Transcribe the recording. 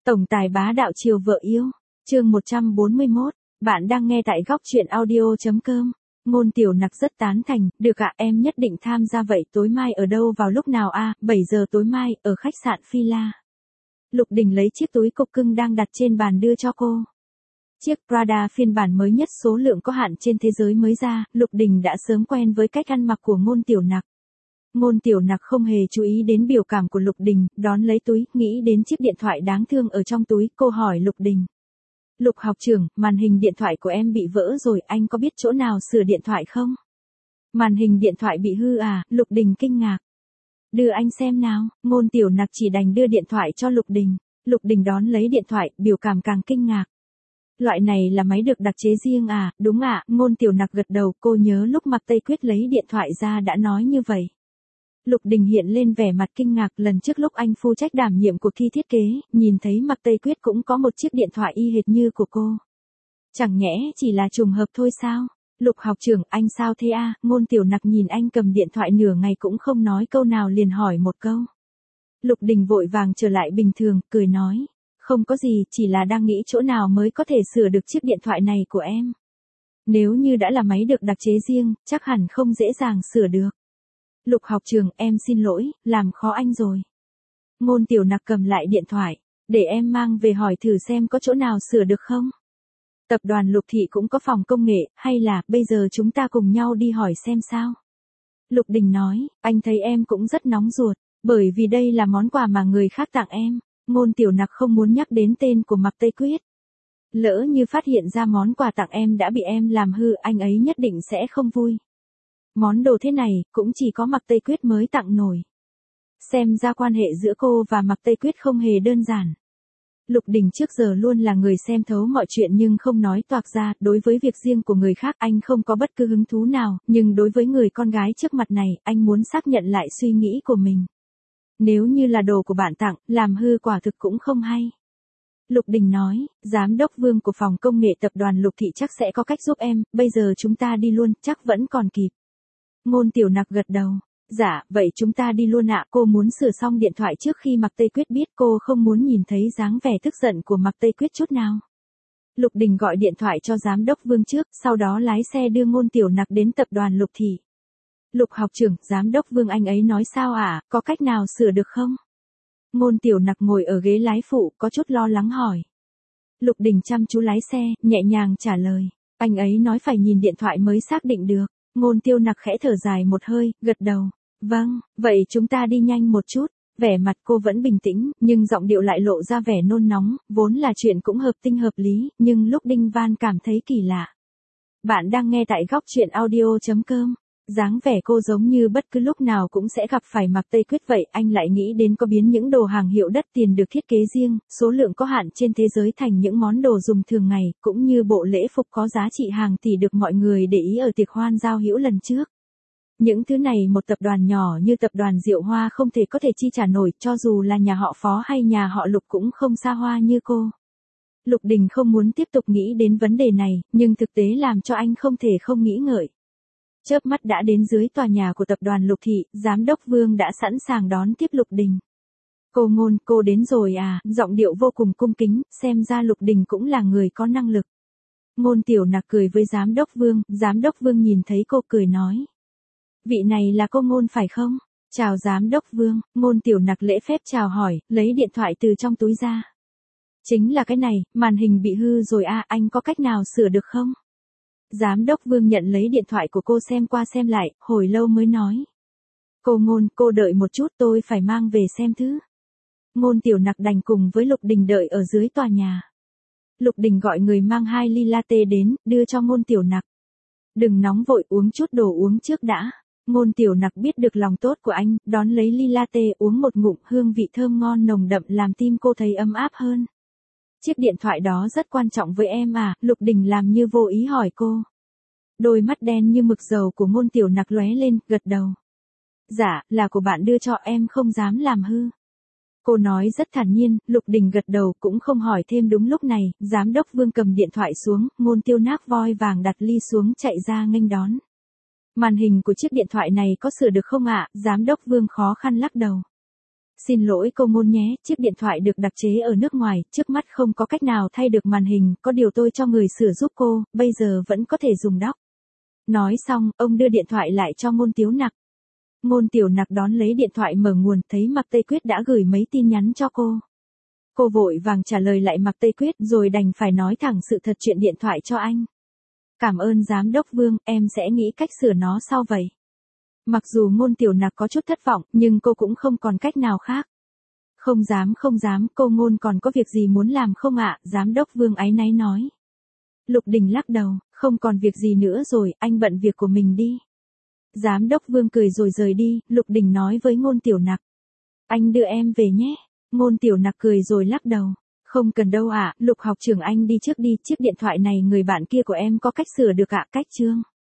Tổng tài bá đạo chiều vợ yêu. Chương 141. Bạn đang nghe tại góc truyện audio.com. Ngôn Tiểu Nặc rất tán thành, được ạ, em nhất định tham gia. Vậy tối mai ở đâu vào lúc nào a? 7 giờ tối mai, ở khách sạn Phi La. Lục Đình lấy chiếc túi cục cưng đang đặt trên bàn đưa cho cô. Chiếc Prada phiên bản mới nhất số lượng có hạn trên thế giới mới ra, Lục Đình đã sớm quen với cách ăn mặc của Ngôn Tiểu Nặc. Ngôn Tiểu Nặc không hề chú ý đến biểu cảm của Lục Đình, đón lấy túi, nghĩ đến chiếc điện thoại đáng thương ở trong túi, cô hỏi Lục Đình. Lục học trưởng, màn hình điện thoại của em bị vỡ rồi, anh có biết chỗ nào sửa điện thoại không? Màn hình điện thoại bị hư à? Lục Đình kinh ngạc. Đưa anh xem nào. Ngôn Tiểu Nặc chỉ đành đưa điện thoại cho Lục Đình. Lục Đình đón lấy điện thoại, biểu cảm càng kinh ngạc. Loại này là máy được đặc chế riêng à? Đúng ạ. Ngôn Tiểu Nặc gật đầu, cô nhớ lúc Mạc Tây Quyết lấy điện thoại ra đã nói như vậy. Lục Đình hiện lên vẻ mặt kinh ngạc, lần trước lúc anh phụ trách đảm nhiệm cuộc thi thiết kế, nhìn thấy Mạc Tây Quyết cũng có một chiếc điện thoại y hệt như của cô. Chẳng nhẽ chỉ là trùng hợp thôi sao? Lục học trưởng, anh sao thế a? Ngôn Tiểu Nặc nhìn anh cầm điện thoại nửa ngày cũng không nói câu nào, liền hỏi một câu. Lục Đình vội vàng trở lại bình thường, cười nói. Không có gì, chỉ là đang nghĩ chỗ nào mới có thể sửa được chiếc điện thoại này của em. Nếu như đã là máy được đặc chế riêng, chắc hẳn không dễ dàng sửa được. Lục học trưởng, em xin lỗi, làm khó anh rồi. Ngôn Tiểu Nặc cầm lại điện thoại, để em mang về hỏi thử xem có chỗ nào sửa được không. Tập đoàn Lục Thị cũng có phòng công nghệ, hay là bây giờ chúng ta cùng nhau đi hỏi xem sao? Lục Đình nói, anh thấy em cũng rất nóng ruột, bởi vì đây là món quà mà người khác tặng em. Ngôn Tiểu Nặc không muốn nhắc đến tên của Mạc Tây Quyết. Lỡ như phát hiện ra món quà tặng em đã bị em làm hư, anh ấy nhất định sẽ không vui. Món đồ thế này, cũng chỉ có Mạc Tây Quyết mới tặng nổi. Xem ra quan hệ giữa cô và Mạc Tây Quyết không hề đơn giản. Lục Đình trước giờ luôn là người xem thấu mọi chuyện nhưng không nói toạc ra, đối với việc riêng của người khác anh không có bất cứ hứng thú nào, nhưng đối với người con gái trước mặt này, anh muốn xác nhận lại suy nghĩ của mình. Nếu như là đồ của bạn tặng, làm hư quả thực cũng không hay. Lục Đình nói, giám đốc Vương của phòng công nghệ tập đoàn Lục Thị chắc sẽ có cách giúp em, bây giờ chúng ta đi luôn, chắc vẫn còn kịp. Ngôn Tiểu Nặc gật đầu. Dạ, vậy chúng ta đi luôn ạ. Cô muốn sửa xong điện thoại trước khi Mạc Tây Quyết biết, cô không muốn nhìn thấy dáng vẻ tức giận của Mạc Tây Quyết chút nào. Lục Đình gọi điện thoại cho giám đốc Vương trước, sau đó lái xe đưa Ngôn Tiểu Nặc đến tập đoàn Lục Thị. Lục học trưởng, giám đốc Vương anh ấy nói sao ạ, có cách nào sửa được không? Ngôn Tiểu Nặc ngồi ở ghế lái phụ, có chút lo lắng hỏi. Lục Đình chăm chú lái xe, nhẹ nhàng trả lời. Anh ấy nói phải nhìn điện thoại mới xác định được. Ngôn Tiểu Nặc khẽ thở dài một hơi, gật đầu. Vâng, vậy chúng ta đi nhanh một chút. Vẻ mặt cô vẫn bình tĩnh, nhưng giọng điệu lại lộ ra vẻ nôn nóng, vốn là chuyện cũng hợp tình hợp lý, nhưng lúc Đinh Văn cảm thấy kỳ lạ. Bạn đang nghe tại góc truyện audio.com. Dáng vẻ cô giống như bất cứ lúc nào cũng sẽ gặp phải Mạc Tây Quyết vậy, anh lại nghĩ đến có biến những đồ hàng hiệu đắt tiền được thiết kế riêng, số lượng có hạn trên thế giới thành những món đồ dùng thường ngày, cũng như bộ lễ phục có giá trị hàng tỷ được mọi người để ý ở tiệc hoan giao hữu lần trước. Những thứ này một tập đoàn nhỏ như tập đoàn Diệu Hoa không thể có thể chi trả nổi, cho dù là nhà họ Phó hay nhà họ Lục cũng không xa hoa như cô. Lục Đình không muốn tiếp tục nghĩ đến vấn đề này, nhưng thực tế làm cho anh không thể không nghĩ ngợi. Chớp mắt đã đến dưới tòa nhà của tập đoàn Lục Thị, giám đốc Vương đã sẵn sàng đón tiếp Lục Đình. Cô Ngôn, cô đến rồi à? Giọng điệu vô cùng cung kính, xem ra Lục Đình cũng là người có năng lực. Ngôn Tiểu Nặc cười với giám đốc Vương nhìn thấy cô cười nói. Vị này là cô Ngôn phải không? Chào giám đốc Vương. Ngôn Tiểu Nặc lễ phép chào hỏi, lấy điện thoại từ trong túi ra. Chính là cái này, màn hình bị hư rồi à, anh có cách nào sửa được không? Giám đốc Vương nhận lấy điện thoại của cô xem qua xem lại, hồi lâu mới nói. Cô Ngôn, cô đợi một chút, tôi phải mang về xem thứ. Ngôn Tiểu Nặc đành cùng với Lục Đình đợi ở dưới tòa nhà. Lục Đình gọi người mang 2 ly latte đến, đưa cho Ngôn Tiểu Nặc. Đừng nóng vội, uống chút đồ uống trước đã. Ngôn Tiểu Nặc biết được lòng tốt của anh, đón lấy ly latte uống một ngụm, hương vị thơm ngon nồng đậm làm tim cô thấy ấm áp hơn. Chiếc điện thoại đó rất quan trọng với em à? Lục Đình làm như vô ý hỏi cô. Đôi mắt đen như mực dầu của Ngôn Tiểu Nặc lóe lên, gật đầu. Dạ, là của bạn đưa cho, em không dám làm hư. Cô nói rất thản nhiên. Lục Đình gật đầu cũng không hỏi thêm. Đúng lúc này, giám đốc Vương cầm điện thoại xuống, Ngôn Tiểu Nặc voi vàng đặt ly xuống chạy ra nghênh đón. Màn hình của chiếc điện thoại này có sửa được không ạ? Giám đốc Vương khó khăn lắc đầu. Xin lỗi cô Ngôn nhé, chiếc điện thoại được đặc chế ở nước ngoài, trước mắt không có cách nào thay được màn hình, có điều tôi cho người sửa giúp cô, bây giờ vẫn có thể dùng đó. Nói xong, ông đưa điện thoại lại cho Ngôn Tiếu Nặc. Ngôn Tiểu Nặc đón lấy điện thoại mở nguồn, thấy Mạc Tây Quyết đã gửi mấy tin nhắn cho cô. Cô vội vàng trả lời lại Mạc Tây Quyết rồi đành phải nói thẳng sự thật chuyện điện thoại cho anh. Cảm ơn giám đốc Vương, em sẽ nghĩ cách sửa nó sau vậy. Mặc dù Ngôn Tiểu Nặc có chút thất vọng, nhưng cô cũng không còn cách nào khác. Không dám, cô Ngôn còn có việc gì muốn làm không ạ? Giám đốc Vương áy náy nói. Lục Đình lắc đầu, không còn việc gì nữa rồi, anh bận việc của mình đi. Giám đốc Vương cười rồi rời đi, Lục Đình nói với Ngôn Tiểu Nặc. Anh đưa em về nhé. Ngôn Tiểu Nặc cười rồi lắc đầu. Không cần đâu ạ, Lục học trưởng anh đi trước đi, chiếc điện thoại này người bạn kia của em có cách sửa được ạ, cách Trương.